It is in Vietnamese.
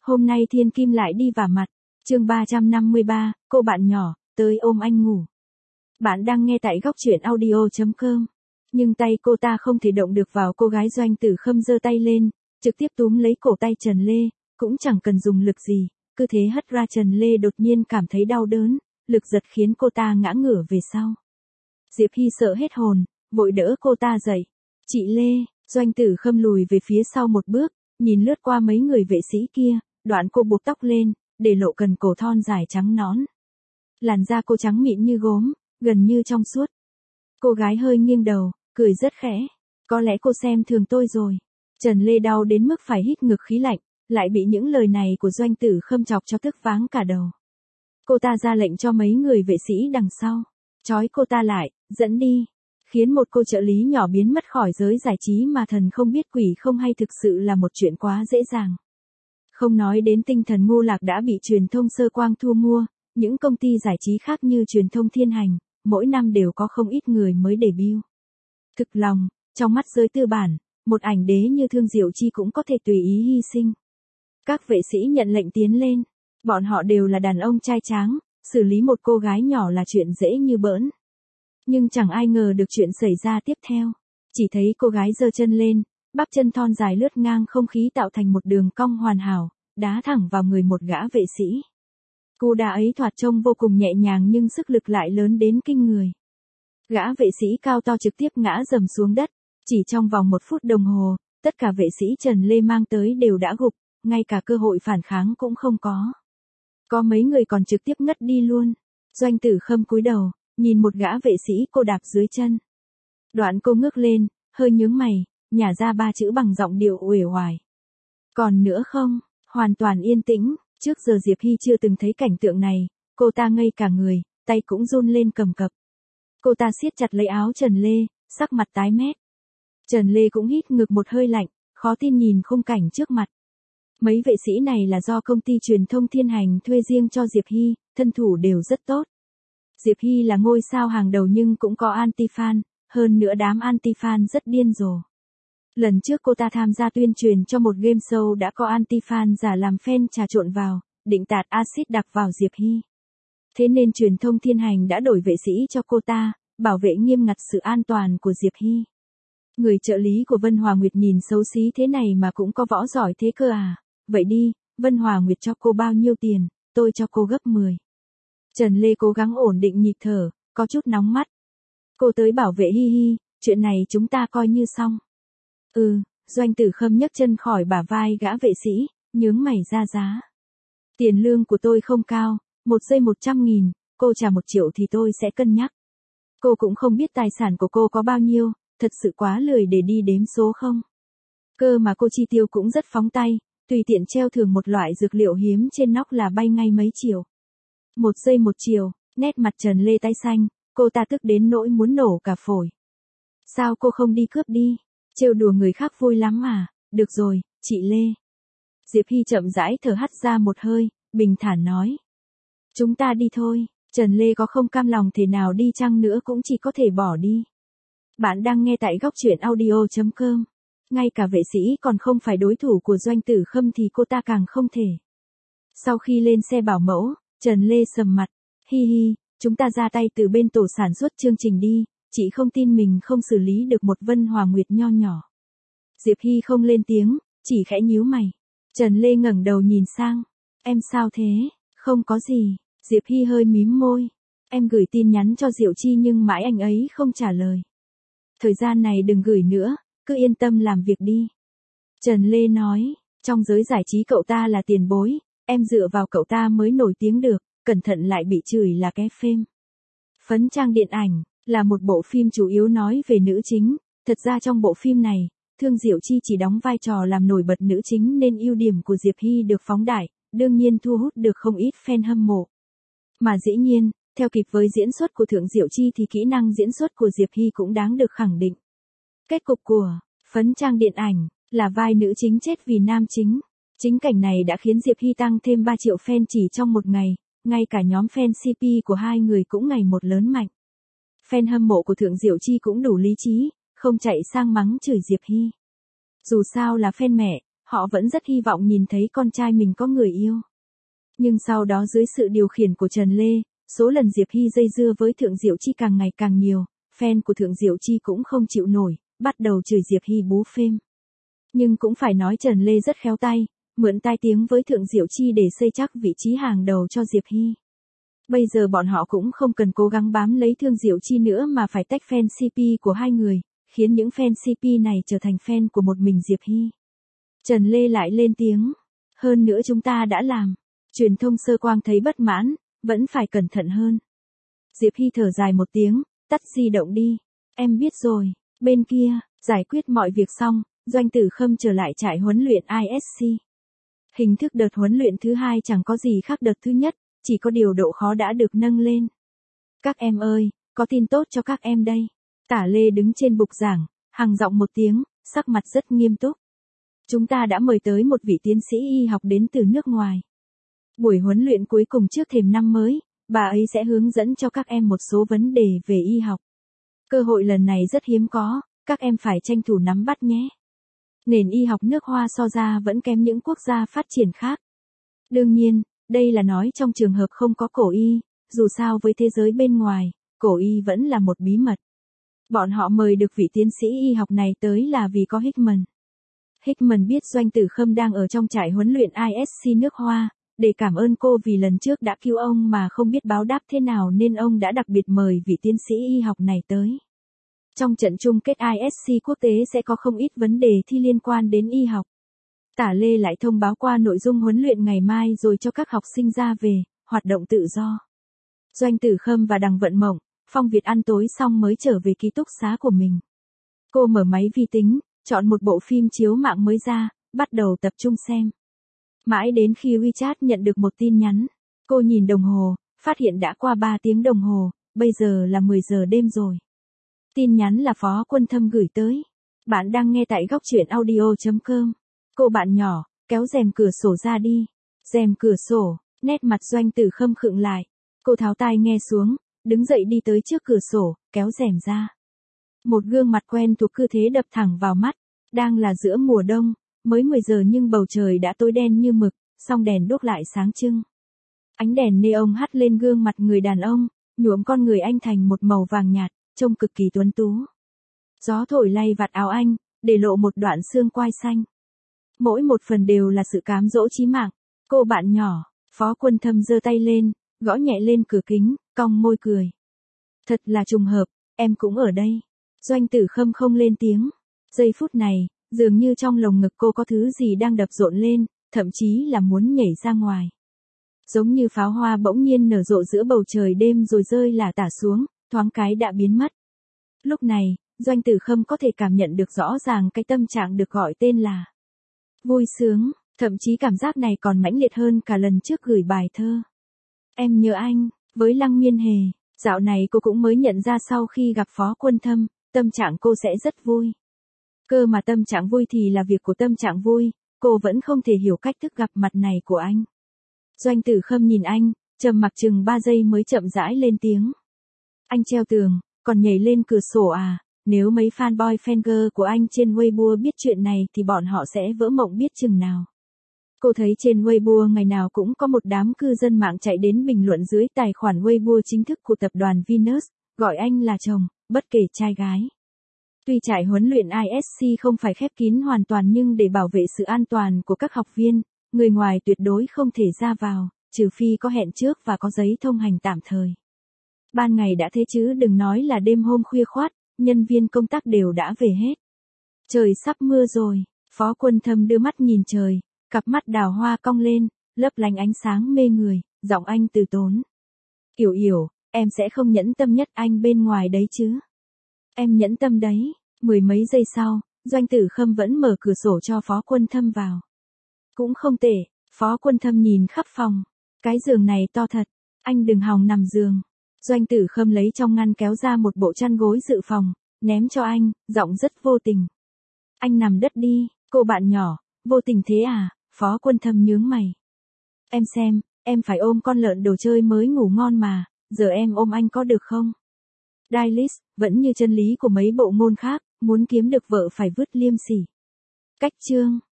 Hôm nay Thiên Kim lại đi vả mặt. Chương 353, cô bạn nhỏ, tới ôm anh ngủ. Bạn đang nghe tại góc truyện audio.com. Nhưng tay cô ta không thể động được vào cô gái. Doanh Tử Khâm giơ tay lên, trực tiếp túm lấy cổ tay Trần Lê, cũng chẳng cần dùng lực gì, cứ thế hất ra. Trần Lê đột nhiên cảm thấy đau đớn, lực giật khiến cô ta ngã ngửa về sau. Diệp Hy sợ hết hồn, vội đỡ cô ta dậy. Chị Lê, Doanh Tử Khâm lùi về phía sau một bước, nhìn lướt qua mấy người vệ sĩ kia, đoạn cô buộc tóc lên, để lộ cần cổ thon dài trắng nõn. Làn da cô trắng mịn như gốm, gần như trong suốt. Cô gái hơi nghiêng đầu, cười rất khẽ. Có lẽ cô xem thường tôi rồi. Trần Lê đau đến mức phải hít ngực khí lạnh, lại bị những lời này của Doanh Tử Khâm chọc cho tức váng cả đầu. Cô ta ra lệnh cho mấy người vệ sĩ đằng sau, trói cô ta lại, dẫn đi. Khiến một cô trợ lý nhỏ biến mất khỏi giới giải trí mà thần không biết quỷ không hay thực sự là một chuyện quá dễ dàng. Không nói đến tinh thần ngu lạc đã bị truyền thông Sơ Quang thu mua, những công ty giải trí khác như truyền thông Thiên Hành, mỗi năm đều có không ít người mới debut. Thực lòng, trong mắt giới tư bản, một ảnh đế như Thương Diệu Chi cũng có thể tùy ý hy sinh. Các vệ sĩ nhận lệnh tiến lên, bọn họ đều là đàn ông trai tráng, xử lý một cô gái nhỏ là chuyện dễ như bỡn. Nhưng chẳng ai ngờ được chuyện xảy ra tiếp theo. Chỉ thấy cô gái giơ chân lên, bắp chân thon dài lướt ngang không khí tạo thành một đường cong hoàn hảo, đá thẳng vào người một gã vệ sĩ. Cú đá ấy thoạt trông vô cùng nhẹ nhàng nhưng sức lực lại lớn đến kinh người. Gã vệ sĩ cao to trực tiếp ngã rầm xuống đất. Chỉ trong vòng 1 phút đồng hồ, tất cả vệ sĩ Trần Lê mang tới đều đã gục, ngay cả cơ hội phản kháng cũng không có. Có mấy người còn trực tiếp ngất đi luôn. Doanh Tử Khâm cúi đầu, nhìn một gã vệ sĩ cô đạp dưới chân. Đoạn cô ngước lên, hơi nhướng mày, nhả ra 3 chữ bằng giọng điệu uể oải. Còn nữa không? Hoàn toàn yên tĩnh. Trước giờ Diệp Hy chưa từng thấy cảnh tượng này, cô ta ngây cả người, tay cũng run lên cầm cập. Cô ta siết chặt lấy áo Trần Lê, sắc mặt tái mét. Trần Lê cũng hít ngược một hơi lạnh, khó tin nhìn khung cảnh trước mặt. Mấy vệ sĩ này là do công ty truyền thông Thiên Hành thuê riêng cho Diệp Hy, thân thủ đều rất tốt. Diệp Hy là ngôi sao hàng đầu nhưng cũng có anti-fan, hơn nữa đám anti-fan rất điên rồ. Lần trước cô ta tham gia tuyên truyền cho một game show đã có anti-fan giả làm fan trà trộn vào, định tạt axit đặc vào Diệp Hy. Thế nên truyền thông Thiên Hành đã đổi vệ sĩ cho cô ta, bảo vệ nghiêm ngặt sự an toàn của Diệp Hy. Người trợ lý của Vân Hòa Nguyệt nhìn xấu xí thế này mà cũng có võ giỏi thế cơ à? Vậy đi, Vân Hòa Nguyệt cho cô bao nhiêu tiền, tôi cho cô gấp 10. Trần Lê cố gắng ổn định nhịp thở, có chút nóng mắt. Cô tới bảo vệ Hi Hi, chuyện này chúng ta coi như xong. Doanh Tử Khâm nhấc chân khỏi bả vai gã vệ sĩ, nhướng mày ra giá. Tiền lương của tôi không cao, 1 giây 100.000, cô trả 1 triệu thì tôi sẽ cân nhắc. Cô cũng không biết tài sản của cô có bao nhiêu, thật sự quá lười để đi đếm số không. Cơ mà cô chi tiêu cũng rất phóng tay, tùy tiện treo thưởng một loại dược liệu hiếm trên nóc là bay ngay mấy triệu. 1 giây 1 triệu, nét mặt Trần Lê tái xanh, cô ta tức đến nỗi muốn nổ cả phổi. Sao cô không đi cướp đi? Trêu đùa người khác vui lắm mà, được rồi, chị Lê. Diệp Hy chậm rãi thở hắt ra một hơi, bình thản nói. Chúng ta đi thôi, Trần Lê có không cam lòng thế nào đi chăng nữa cũng chỉ có thể bỏ đi. Bạn đang nghe tại góc truyện audio.com. Ngay cả vệ sĩ còn không phải đối thủ của Doanh Tử Khâm thì cô ta càng không thể. Sau khi lên xe bảo mẫu, Trần Lê sầm mặt. Hi hi, chúng ta ra tay từ bên tổ sản xuất chương trình đi, chị không tin mình không xử lý được một Vân Hòa Nguyệt nho nhỏ. Diệp Hy không lên tiếng, chỉ khẽ nhíu mày. Trần Lê ngẩng đầu nhìn sang. Em sao thế? Không có gì. Diệp Hy hơi mím môi. Em gửi tin nhắn cho Diệu Chi nhưng mãi anh ấy không trả lời. Thời gian này đừng gửi nữa, cứ yên tâm làm việc đi. Trần Lê nói, trong giới giải trí cậu ta là tiền bối, em dựa vào cậu ta mới nổi tiếng được, cẩn thận lại bị chửi là cái phêm. Phấn trang điện ảnh, là một bộ phim chủ yếu nói về nữ chính, thật ra trong bộ phim này, Thương Diệu Chi chỉ đóng vai trò làm nổi bật nữ chính nên ưu điểm của Diệp Hy được phóng đại, đương nhiên thu hút được không ít fan hâm mộ. Mà dĩ nhiên, theo kịp với diễn xuất của Thương Diệu Chi thì kỹ năng diễn xuất của Diệp Hy cũng đáng được khẳng định. Kết cục của Phấn trang điện ảnh là vai nữ chính chết vì nam chính. Chính cảnh này đã khiến Diệp Hy tăng thêm 3 triệu fan chỉ trong một ngày, ngay cả nhóm fan CP của hai người cũng ngày một lớn mạnh. Fan hâm mộ của Thương Diệu Chi cũng đủ lý trí, không chạy sang mắng chửi Diệp Hy. Dù sao là fan mẹ, họ vẫn rất hy vọng nhìn thấy con trai mình có người yêu. Nhưng sau đó dưới sự điều khiển của Trần Lê, số lần Diệp Hy dây dưa với Thượng Diệu Chi càng ngày càng nhiều, fan của Thượng Diệu Chi cũng không chịu nổi, bắt đầu chửi Diệp Hy bú phêm. Nhưng cũng phải nói Trần Lê rất khéo tay, mượn tai tiếng với Thượng Diệu Chi để xây chắc vị trí hàng đầu cho Diệp Hy. Bây giờ bọn họ cũng không cần cố gắng bám lấy Thương Diệu Chi nữa mà phải tách fan CP của hai người, khiến những fan CP này trở thành fan của một mình Diệp Hy. Trần Lê lại lên tiếng. Hơn nữa chúng ta đã làm. Truyền thông sơ quang thấy bất mãn, vẫn phải cẩn thận hơn. Diệp Hy thở dài một tiếng, tắt di động đi. Em biết rồi. Bên kia, giải quyết mọi việc xong, Doanh Tử Khâm trở lại trại huấn luyện ISC. Hình thức đợt huấn luyện thứ hai chẳng có gì khác đợt thứ nhất, chỉ có điều độ khó đã được nâng lên. Các em ơi, có tin tốt cho các em đây. Tả Lê đứng trên bục giảng, hằng giọng một tiếng, sắc mặt rất nghiêm túc. Chúng ta đã mời tới một vị tiến sĩ y học đến từ nước ngoài. Buổi huấn luyện cuối cùng trước thềm năm mới, bà ấy sẽ hướng dẫn cho các em một số vấn đề về y học. Cơ hội lần này rất hiếm có, các em phải tranh thủ nắm bắt nhé. Nền y học nước Hoa so ra vẫn kém những quốc gia phát triển khác. Đương nhiên, đây là nói trong trường hợp không có cổ y, dù sao với thế giới bên ngoài, cổ y vẫn là một bí mật. Bọn họ mời được vị tiến sĩ y học này tới là vì có Hickman. Hickman biết Doanh Tử Khâm đang ở trong trại huấn luyện ISC nước Hoa, để cảm ơn cô vì lần trước đã cứu ông mà không biết báo đáp thế nào nên ông đã đặc biệt mời vị tiến sĩ y học này tới. Trong trận chung kết ISC quốc tế sẽ có không ít vấn đề thi liên quan đến y học. Tả Lê lại thông báo qua nội dung huấn luyện ngày mai rồi cho các học sinh ra về, hoạt động tự do. Doanh Tử Khâm và Đằng Vận Mộng, Phong Việt ăn tối xong mới trở về ký túc xá của mình. Cô mở máy vi tính, chọn một bộ phim chiếu mạng mới ra, bắt đầu tập trung xem. Mãi đến khi WeChat nhận được một tin nhắn, cô nhìn đồng hồ, phát hiện đã qua 3 tiếng đồng hồ, bây giờ là 10 giờ đêm rồi. Tin nhắn là Phó Quân Thâm gửi tới. Bạn đang nghe tại góc truyện audio.com. Cô bạn nhỏ, kéo rèm cửa sổ ra đi. Rèm cửa sổ, nét mặt Doanh Tử Khâm khựng lại. Cô tháo tai nghe xuống, đứng dậy đi tới trước cửa sổ, kéo rèm ra. Một gương mặt quen thuộc cứ thế đập thẳng vào mắt. Đang là giữa mùa đông, mới 10 giờ nhưng bầu trời đã tối đen như mực, song đèn đuốc lại sáng trưng. Ánh đèn neon hắt lên gương mặt người đàn ông, nhuộm con người anh thành một màu vàng nhạt, trông cực kỳ tuấn tú. Gió thổi lay vạt áo anh, để lộ một đoạn xương quai xanh. Mỗi một phần đều là sự cám dỗ chí mạng. Cô bạn nhỏ, Phó Quân Thâm giơ tay lên, gõ nhẹ lên cửa kính, cong môi cười. Thật là trùng hợp, em cũng ở đây. Doanh Tử Khâm không lên tiếng. Giây phút này, dường như trong lồng ngực cô có thứ gì đang đập rộn lên, thậm chí là muốn nhảy ra ngoài. Giống như pháo hoa bỗng nhiên nở rộ giữa bầu trời đêm rồi rơi lả tả xuống, thoáng cái đã biến mất. Lúc này, Doanh Tử Khâm có thể cảm nhận được rõ ràng cái tâm trạng được gọi tên là vui sướng, thậm chí cảm giác này còn mãnh liệt hơn cả lần trước gửi bài thơ. Em nhớ anh, với Lăng Miên Hề, dạo này cô cũng mới nhận ra sau khi gặp Phó Quân Thâm, tâm trạng cô sẽ rất vui. Cơ mà tâm trạng vui thì là việc của tâm trạng vui, cô vẫn không thể hiểu cách thức gặp mặt này của anh. Doanh Tử Khâm nhìn anh, trầm mặc chừng 3 giây mới chậm rãi lên tiếng. Anh treo tường, còn nhảy lên cửa sổ à? Nếu mấy fanboy fangirl của anh trên Weibo biết chuyện này thì bọn họ sẽ vỡ mộng biết chừng nào. Cô thấy trên Weibo ngày nào cũng có một đám cư dân mạng chạy đến bình luận dưới tài khoản Weibo chính thức của tập đoàn Venus, gọi anh là chồng, bất kể trai gái. Tuy trại huấn luyện ISC không phải khép kín hoàn toàn nhưng để bảo vệ sự an toàn của các học viên, người ngoài tuyệt đối không thể ra vào, trừ phi có hẹn trước và có giấy thông hành tạm thời. Ban ngày đã thế chứ đừng nói là đêm hôm khuya khoắt, nhân viên công tác đều đã về hết. Trời sắp mưa rồi, Phó Quân Thâm đưa mắt nhìn trời, cặp mắt đào hoa cong lên, lấp lánh ánh sáng mê người, giọng anh từ tốn. Yểu Yểu, em sẽ không nhẫn tâm nhất anh bên ngoài đấy chứ. Em nhẫn tâm đấy. Mười mấy giây sau, Doanh Tử Khâm vẫn mở cửa sổ cho Phó Quân Thâm vào. Cũng không tệ, Phó Quân Thâm nhìn khắp phòng. Cái giường này to thật, anh đừng hòng nằm giường. Doanh Tử Khâm lấy trong ngăn kéo ra một bộ chăn gối dự phòng, ném cho anh, giọng rất vô tình. Anh nằm đất đi, cô bạn nhỏ, vô tình thế à? Phó Quân Thâm nhướng mày. Em xem, em phải ôm con lợn đồ chơi mới ngủ ngon mà, giờ em ôm anh có được không? Dailies, vẫn như chân lý của mấy bộ môn khác, muốn kiếm được vợ phải vứt liêm sỉ. Cách chương